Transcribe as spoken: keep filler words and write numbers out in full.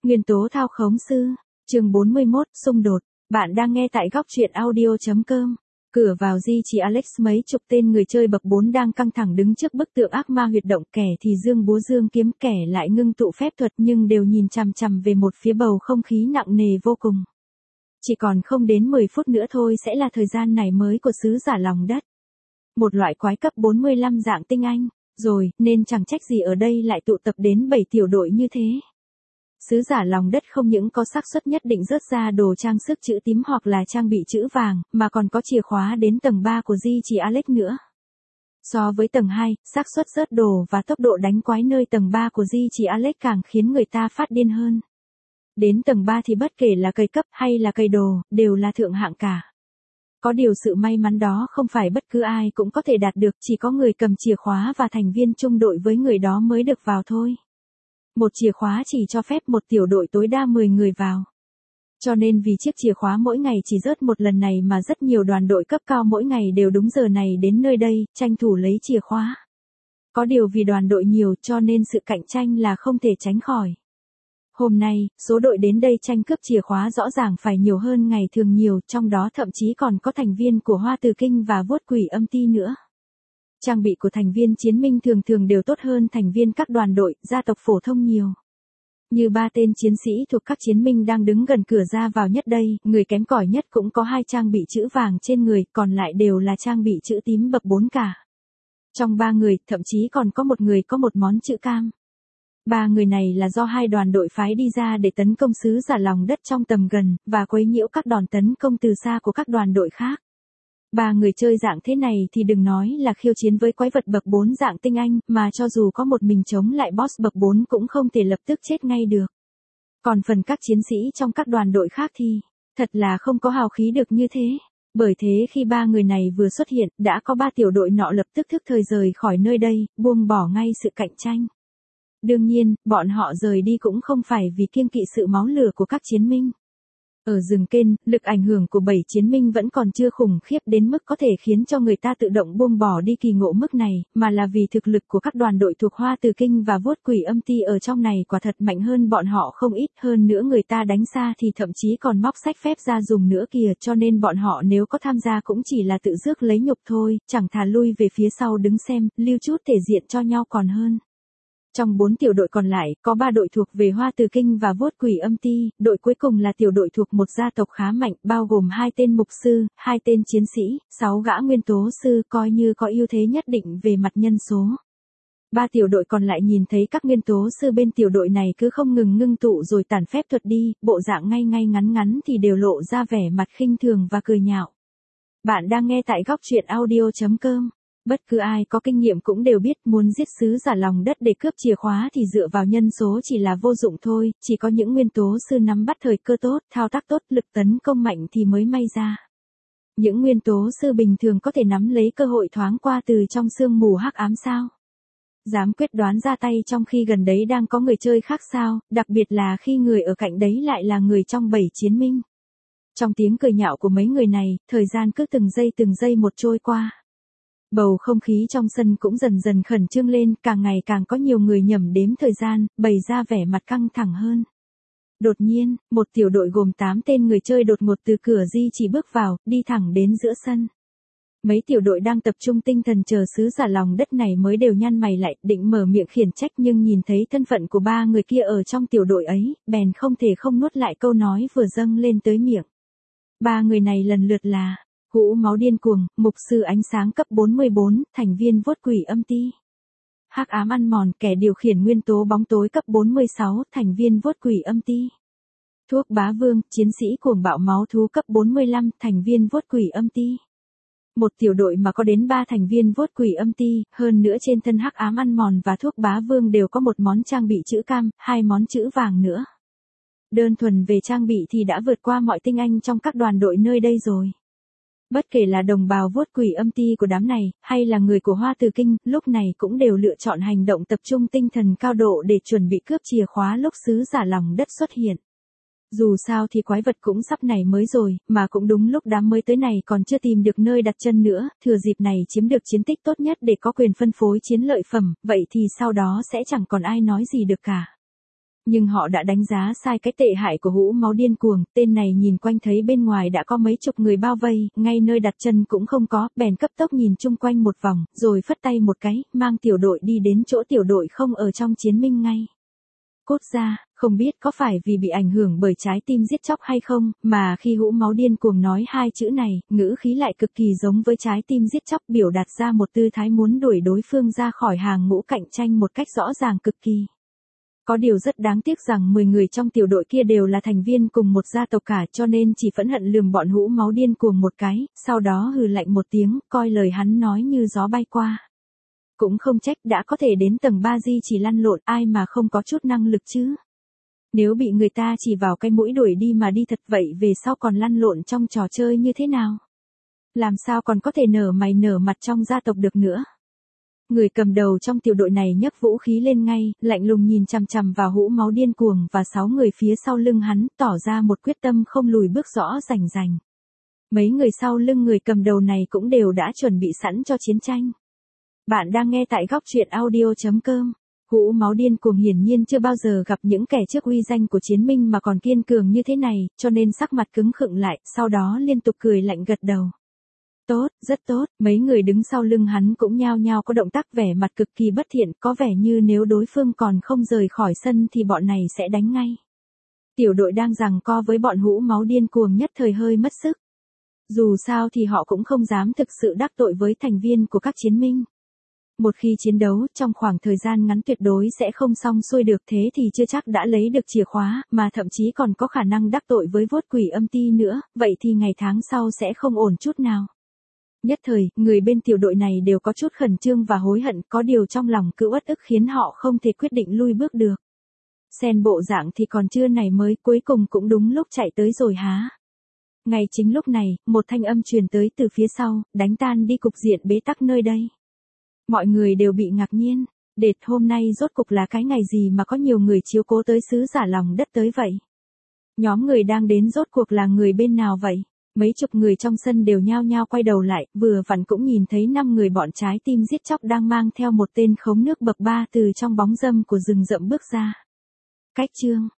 Nguyên tố thao khống sư, chương bốn mươi mốt, xung đột. Bạn đang nghe tại góc truyện audio chấm com. Cửa vào di chỉ Alex, mấy chục tên người chơi bậc bốn đang căng thẳng đứng trước bức tượng ác ma huyệt động, kẻ thì dương búa dương kiếm, kẻ lại ngưng tụ phép thuật, nhưng đều nhìn chằm chằm về một phía, bầu không khí nặng nề vô cùng. Chỉ còn không đến mười phút nữa thôi sẽ là thời gian này mới của sứ giả lòng đất. Một loại quái cấp bốn mươi lăm dạng tinh anh, rồi, nên chẳng trách gì ở đây lại tụ tập đến bảy tiểu đội như thế. Sứ giả lòng đất không những có xác suất nhất định rớt ra đồ trang sức chữ tím hoặc là trang bị chữ vàng, mà còn có chìa khóa đến tầng ba của di chỉ Alex nữa. So với tầng hai, xác suất rớt đồ và tốc độ đánh quái nơi tầng ba của di chỉ Alex càng khiến người ta phát điên hơn. Đến tầng ba thì bất kể là cây cấp hay là cây đồ, đều là thượng hạng cả. Có điều sự may mắn đó không phải bất cứ ai cũng có thể đạt được, chỉ có người cầm chìa khóa và thành viên chung đội với người đó mới được vào thôi. Một chìa khóa chỉ cho phép một tiểu đội tối đa mười người vào. Cho nên vì chiếc chìa khóa mỗi ngày chỉ rớt một lần này mà rất nhiều đoàn đội cấp cao mỗi ngày đều đúng giờ này đến nơi đây, tranh thủ lấy chìa khóa. Có điều vì đoàn đội nhiều cho nên sự cạnh tranh là không thể tránh khỏi. Hôm nay, số đội đến đây tranh cướp chìa khóa rõ ràng phải nhiều hơn ngày thường nhiều, trong đó thậm chí còn có thành viên của Hoa Từ Kinh và Vuốt Quỷ Âm Ti nữa. Trang bị của thành viên chiến minh thường thường đều tốt hơn thành viên các đoàn đội, gia tộc phổ thông nhiều. Như ba tên chiến sĩ thuộc các chiến minh đang đứng gần cửa ra vào nhất đây, người kém cỏi nhất cũng có hai trang bị chữ vàng trên người, còn lại đều là trang bị chữ tím bậc bốn cả. Trong ba người, thậm chí còn có một người có một món chữ cam. Ba người này là do hai đoàn đội phái đi ra để tấn công sứ giả lòng đất trong tầm gần, và quấy nhiễu các đòn tấn công từ xa của các đoàn đội khác. Ba người chơi dạng thế này thì đừng nói là khiêu chiến với quái vật bậc bốn dạng tinh anh, mà cho dù có một mình chống lại boss bậc bốn cũng không thể lập tức chết ngay được. Còn phần các chiến sĩ trong các đoàn đội khác thì, thật là không có hào khí được như thế. Bởi thế khi ba người này vừa xuất hiện, đã có ba tiểu đội nọ lập tức thức thời rời khỏi nơi đây, buông bỏ ngay sự cạnh tranh. Đương nhiên, bọn họ rời đi cũng không phải vì kiêng kỵ sự máu lửa của các chiến minh. Ở rừng kên, lực ảnh hưởng của bảy chiến minh vẫn còn chưa khủng khiếp đến mức có thể khiến cho người ta tự động buông bỏ đi kỳ ngộ mức này, mà là vì thực lực của các đoàn đội thuộc Hoa Từ Kinh và Vuốt Quỷ Âm Ti ở trong này quả thật mạnh hơn bọn họ không ít, hơn nữa người ta đánh xa thì thậm chí còn móc sách phép ra dùng nữa kìa, cho nên bọn họ nếu có tham gia cũng chỉ là tự rước lấy nhục thôi, chẳng thà lui về phía sau đứng xem, lưu chút thể diện cho nhau còn hơn. Trong bốn tiểu đội còn lại, có ba đội thuộc về Hoa Từ Kinh và Vuốt Quỷ Âm Ti, đội cuối cùng là tiểu đội thuộc một gia tộc khá mạnh, bao gồm hai tên mục sư, hai tên chiến sĩ, sáu gã nguyên tố sư, coi như có ưu thế nhất định về mặt nhân số. Ba tiểu đội còn lại nhìn thấy các nguyên tố sư bên tiểu đội này cứ không ngừng ngưng tụ rồi tản phép thuật đi, bộ dạng ngay ngay ngắn ngắn thì đều lộ ra vẻ mặt khinh thường và cười nhạo. Bạn đang nghe tại góc truyện audio chấm com. Bất cứ ai có kinh nghiệm cũng đều biết muốn giết sứ giả lòng đất để cướp chìa khóa thì dựa vào nhân số chỉ là vô dụng thôi, chỉ có những nguyên tố sư nắm bắt thời cơ tốt, thao tác tốt, lực tấn công mạnh thì mới may ra. Những nguyên tố sư bình thường có thể nắm lấy cơ hội thoáng qua từ trong sương mù hắc ám sao? Dám quyết đoán ra tay trong khi gần đấy đang có người chơi khác sao, đặc biệt là khi người ở cạnh đấy lại là người trong bảy chiến minh. Trong tiếng cười nhạo của mấy người này, thời gian cứ từng giây từng giây một trôi qua. Bầu không khí trong sân cũng dần dần khẩn trương lên, càng ngày càng có nhiều người nhẩm đếm thời gian, bày ra vẻ mặt căng thẳng hơn. Đột nhiên, một tiểu đội gồm tám tên người chơi đột ngột từ cửa di chỉ bước vào, đi thẳng đến giữa sân. Mấy tiểu đội đang tập trung tinh thần chờ sứ giả lòng đất này mới đều nhăn mày lại, định mở miệng khiển trách nhưng nhìn thấy thân phận của ba người kia ở trong tiểu đội ấy, bèn không thể không nuốt lại câu nói vừa dâng lên tới miệng. Ba người này lần lượt là Hũ Máu Điên Cuồng, mục sư ánh sáng cấp bốn mươi bốn, thành viên Vuốt Quỷ Âm Ti. Hắc Ám Ăn Mòn, kẻ điều khiển nguyên tố bóng tối cấp bốn mươi sáu, thành viên Vuốt Quỷ Âm Ti. Thuốc Bá Vương, chiến sĩ cuồng bạo máu thú cấp bốn mươi lăm, thành viên Vuốt Quỷ Âm Ti. Một tiểu đội mà có đến ba thành viên Vuốt Quỷ Âm Ti, hơn nữa trên thân Hắc Ám Ăn Mòn và Thuốc Bá Vương đều có một món trang bị chữ cam, hai món chữ vàng nữa. Đơn thuần về trang bị thì đã vượt qua mọi tinh anh trong các đoàn đội nơi đây rồi. Bất kể là đồng bào Vuốt Quỷ Âm Ti của đám này, hay là người của Hoa Từ Kinh, lúc này cũng đều lựa chọn hành động tập trung tinh thần cao độ để chuẩn bị cướp chìa khóa lúc sứ giả lòng đất xuất hiện. Dù sao thì quái vật cũng sắp nảy mới rồi, mà cũng đúng lúc đám mới tới này còn chưa tìm được nơi đặt chân nữa, thừa dịp này chiếm được chiến tích tốt nhất để có quyền phân phối chiến lợi phẩm, vậy thì sau đó sẽ chẳng còn ai nói gì được cả. Nhưng họ đã đánh giá sai cái tệ hại của hũ máu điên cuồng, tên này nhìn quanh thấy bên ngoài đã có mấy chục người bao vây, ngay nơi đặt chân cũng không có, bèn cấp tốc nhìn chung quanh một vòng, rồi phất tay một cái, mang tiểu đội đi đến chỗ tiểu đội không ở trong chiến minh ngay. Cốt ra, không biết có phải vì bị ảnh hưởng bởi trái tim giết chóc hay không, mà khi hũ máu điên cuồng nói hai chữ này, ngữ khí lại cực kỳ giống với trái tim giết chóc, biểu đạt ra một tư thái muốn đuổi đối phương ra khỏi hàng ngũ cạnh tranh một cách rõ ràng cực kỳ. Có điều rất đáng tiếc rằng mười người trong tiểu đội kia đều là thành viên cùng một gia tộc cả, cho nên chỉ phẫn hận lườm bọn hũ máu điên cuồng một cái, sau đó hừ lạnh một tiếng, coi lời hắn nói như gió bay qua. Cũng không trách, đã có thể đến tầng ba di chỉ lăn lộn, ai mà không có chút năng lực chứ. Nếu bị người ta chỉ vào cái mũi đuổi đi mà đi thật vậy về sau còn lăn lộn trong trò chơi như thế nào? Làm sao còn có thể nở mày nở mặt trong gia tộc được nữa? Người cầm đầu trong tiểu đội này nhấc vũ khí lên ngay, lạnh lùng nhìn chằm chằm vào hũ máu điên cuồng và sáu người phía sau lưng hắn, tỏ ra một quyết tâm không lùi bước rõ rành rành. Mấy người sau lưng người cầm đầu này cũng đều đã chuẩn bị sẵn cho chiến tranh. Bạn đang nghe tại góc truyện audio chấm com. Hũ máu điên cuồng hiển nhiên chưa bao giờ gặp những kẻ trước uy danh của chiến minh mà còn kiên cường như thế này, cho nên sắc mặt cứng khựng lại, sau đó liên tục cười lạnh gật đầu. Tốt, rất tốt, mấy người đứng sau lưng hắn cũng nhao nhao có động tác vẻ mặt cực kỳ bất thiện, có vẻ như nếu đối phương còn không rời khỏi sân thì bọn này sẽ đánh ngay. Tiểu đội đang giằng co với bọn hũ máu điên cuồng nhất thời hơi mất sức. Dù sao thì họ cũng không dám thực sự đắc tội với thành viên của các chiến minh. Một khi chiến đấu trong khoảng thời gian ngắn tuyệt đối sẽ không xong xuôi được, thế thì chưa chắc đã lấy được chìa khóa, mà thậm chí còn có khả năng đắc tội với vốt quỷ âm ti nữa, vậy thì ngày tháng sau sẽ không ổn chút nào. Nhất thời, người bên tiểu đội này đều có chút khẩn trương và hối hận, có điều trong lòng cứ uất ức khiến họ không thể quyết định lui bước được. Xem bộ dạng thì còn chưa này mới, cuối cùng cũng đúng lúc chạy tới rồi há. Ngay chính lúc này, một thanh âm truyền tới từ phía sau, đánh tan đi cục diện bế tắc nơi đây. Mọi người đều bị ngạc nhiên, đệt hôm nay rốt cục là cái ngày gì mà có nhiều người chiếu cố tới sứ giả lòng đất tới vậy? Nhóm người đang đến rốt cuộc là người bên nào vậy? Mấy chục người trong sân đều nhao nhao quay đầu lại, vừa vặn cũng nhìn thấy năm người bọn trái tim giết chóc đang mang theo một tên khống nước bậc ba từ trong bóng râm của rừng rậm bước ra. Cách chương